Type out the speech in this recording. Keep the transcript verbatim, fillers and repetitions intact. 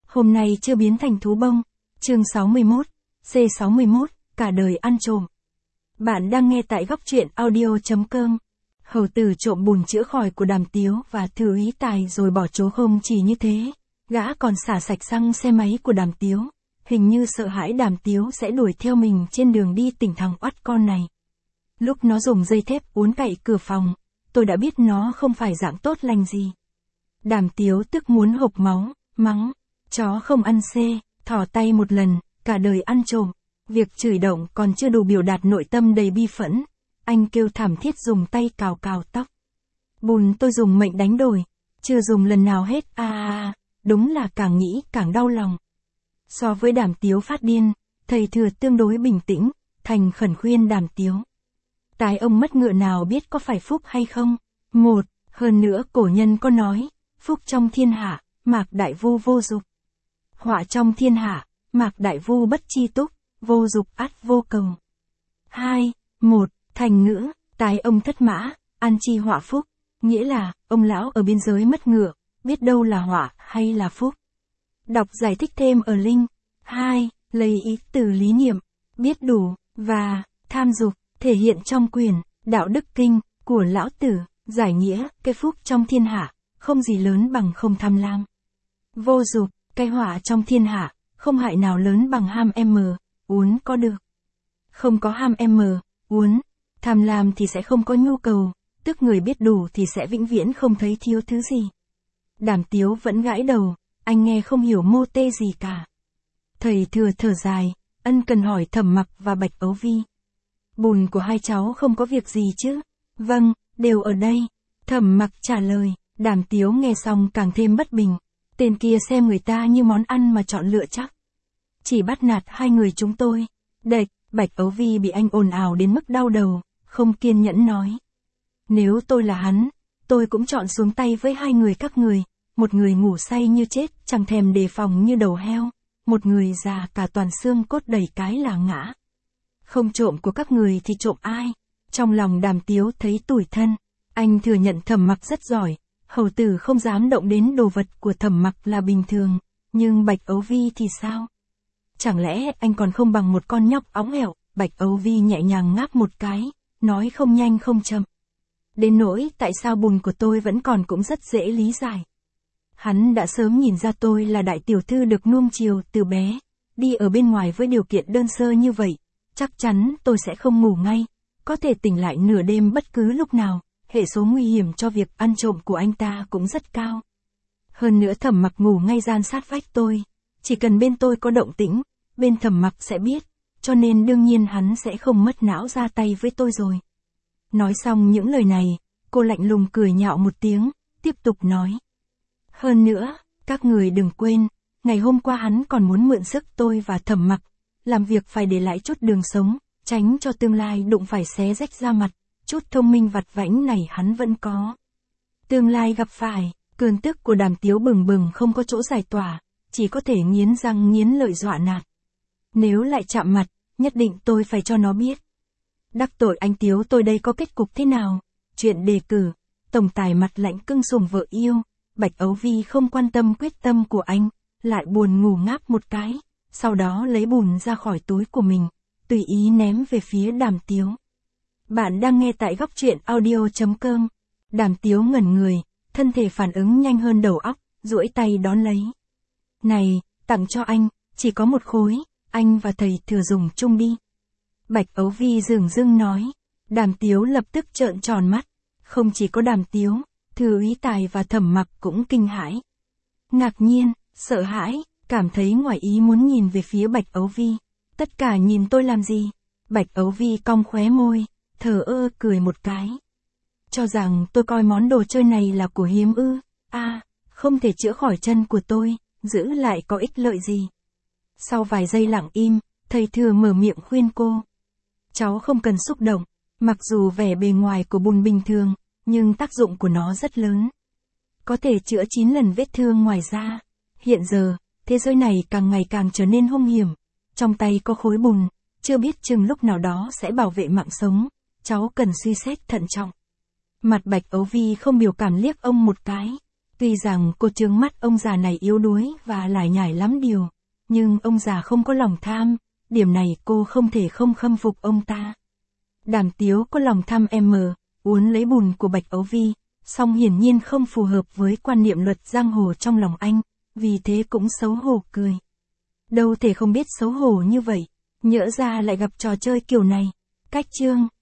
Hôm nay chưa biến thành thú bông. Chương sáu mươi mốt, C sáu mươi mốt, cả đời ăn trộm. Bạn đang nghe tại góc truyện audio.com. Hầu tử trộm bùn chữa khỏi của Đàm Tiếu và Thư Úy Tài rồi bỏ trốn. Không chỉ như thế, gã còn xả sạch xăng xe máy của Đàm Tiếu. Hình như sợ hãi Đàm Tiếu sẽ đuổi theo mình trên đường đi tỉnh thằng oắt con này. Lúc nó dùng dây thép uốn cậy cửa phòng, tôi đã biết nó không phải dạng tốt lành gì. Đàm Tiếu tức muốn hộc máu, mắng, chó không ăn xê, thỏ tay một lần, cả đời ăn trộm. Việc chửi động còn chưa đủ biểu đạt nội tâm đầy bi phẫn. Anh kêu thảm thiết dùng tay cào cào tóc. Bùn tôi dùng mệnh đánh đổi, chưa dùng lần nào hết. À, à đúng là càng nghĩ càng đau lòng. So với Đàm Tiếu phát điên, thầy Thừa tương đối bình tĩnh, thành khẩn khuyên Đàm Tiếu. Tài ông mất ngựa nào biết có phải phúc hay không? Một, hơn nữa cổ nhân có nói, phúc trong thiên hạ, mạc đại vu vô dục. Họa trong thiên hạ, mạc đại vu bất chi túc, vô dục ắt vô cầu. Hai, một, thành ngữ, tài ông thất mã, ăn chi họa phúc, nghĩa là, ông lão ở biên giới mất ngựa, biết đâu là họa hay là phúc. Đọc giải thích thêm ở link. Hai, lấy ý từ lý niệm, biết đủ, và, tham dục, thể hiện trong quyền, đạo đức kinh, của lão tử, giải nghĩa, cái phúc trong thiên hạ, không gì lớn bằng không tham lam. Vô dục, cái họa trong thiên hạ, không hại nào lớn bằng ham m, uốn có được. Không có ham m, uốn, tham lam thì sẽ không có nhu cầu, tức người biết đủ thì sẽ vĩnh viễn không thấy thiếu thứ gì. Đàm Tiếu vẫn gãi đầu, anh nghe không hiểu mô tê gì cả. Thầy Thừa thở dài, ân cần hỏi Thẩm Mặc và Bạch Ấu Vi. Bùn của hai cháu không có việc gì chứ? Vâng, đều ở đây. Thẩm Mặc trả lời. Đàm Tiếu nghe xong càng thêm bất bình. Tên kia xem người ta như món ăn mà chọn lựa chắc. Chỉ bắt nạt hai người chúng tôi. Đệch, Bạch Ấu Vi bị anh ồn ào đến mức đau đầu, không kiên nhẫn nói. Nếu tôi là hắn, tôi cũng chọn xuống tay với hai người các người. Một người ngủ say như chết, chẳng thèm đề phòng như đầu heo. Một người già cả toàn xương cốt đầy cái là ngã. Không trộm của các người thì trộm ai? Trong lòng Đàm Tiếu thấy tủi thân. Anh thừa nhận Thẩm Mặc rất giỏi. Hầu tử không dám động đến đồ vật của Thẩm Mặc là bình thường. Nhưng Bạch Ấu Vi thì sao? Chẳng lẽ anh còn không bằng một con nhóc óng ẻo? Bạch Ấu Vi nhẹ nhàng ngáp một cái, nói không nhanh không chậm. Đến nỗi tại sao bùn của tôi vẫn còn cũng rất dễ lý giải. Hắn đã sớm nhìn ra tôi là đại tiểu thư được nuông chiều từ bé, đi ở bên ngoài với điều kiện đơn sơ như vậy, chắc chắn tôi sẽ không ngủ ngay, có thể tỉnh lại nửa đêm bất cứ lúc nào, hệ số nguy hiểm cho việc ăn trộm của anh ta cũng rất cao. Hơn nữa Thẩm Mặc ngủ ngay gian sát vách tôi, chỉ cần bên tôi có động tĩnh, bên Thẩm Mặc sẽ biết, cho nên đương nhiên hắn sẽ không mất não ra tay với tôi rồi. Nói xong những lời này, cô lạnh lùng cười nhạo một tiếng, tiếp tục nói. Hơn nữa, các người đừng quên, ngày hôm qua hắn còn muốn mượn sức tôi và Thẩm Mặc, làm việc phải để lại chút đường sống, tránh cho tương lai đụng phải xé rách da mặt, chút thông minh vặt vãnh này hắn vẫn có. Tương lai gặp phải, cơn tức của Đàm Tiếu bừng bừng không có chỗ giải tỏa, chỉ có thể nghiến răng nghiến lợi dọa nạt. Nếu lại chạm mặt, nhất định tôi phải cho nó biết. Đắc tội anh Tiếu tôi đây có kết cục thế nào? Chuyện đề cử, tổng tài mặt lạnh cưng sủng vợ yêu. Bạch Ấu Vi không quan tâm quyết tâm của anh, lại buồn ngủ ngáp một cái, sau đó lấy bùn ra khỏi túi của mình, tùy ý ném về phía Đàm Tiếu. Bạn đang nghe tại góc truyện audio.com. Đàm Tiếu ngẩn người, thân thể phản ứng nhanh hơn đầu óc, duỗi tay đón lấy. Này, tặng cho anh, chỉ có một khối, anh và thầy Thừa dùng chung đi. Bạch Ấu Vi dửng dưng nói. Đàm Tiếu lập tức trợn tròn mắt, không chỉ có Đàm Tiếu, Thư Úy Tài và Thẩm Mặc cũng kinh hãi. Ngạc nhiên, sợ hãi, cảm thấy ngoài ý muốn nhìn về phía Bạch Ấu Vi. Tất cả nhìn tôi làm gì? Bạch Ấu Vi cong khóe môi, thờ ơ cười một cái. Cho rằng tôi coi món đồ chơi này là của hiếm ư? À, không thể chữa khỏi chân của tôi, giữ lại có ích lợi gì? Sau vài giây lặng im, thầy Thừa mở miệng khuyên cô. Cháu không cần xúc động, mặc dù vẻ bề ngoài của bùn bình thường, nhưng tác dụng của nó rất lớn. Có thể chữa chín lần vết thương ngoài da. Hiện giờ, thế giới này càng ngày càng trở nên hung hiểm. Trong tay có khối bùn, chưa biết chừng lúc nào đó sẽ bảo vệ mạng sống. Cháu cần suy xét thận trọng. Mặt Bạch Ấu Vi không biểu cảm liếc ông một cái. Tuy rằng cô trướng mắt ông già này yếu đuối và lải nhải lắm điều, nhưng ông già không có lòng tham, điểm này cô không thể không khâm phục ông ta. Đàm Tiếu có lòng tham em mờ, uốn lấy bùn của Bạch Ấu Vi, song hiển nhiên không phù hợp với quan niệm luật giang hồ trong lòng anh, vì thế cũng xấu hổ cười. Đâu thể không biết xấu hổ như vậy, nhỡ ra lại gặp trò chơi kiểu này. Cách chương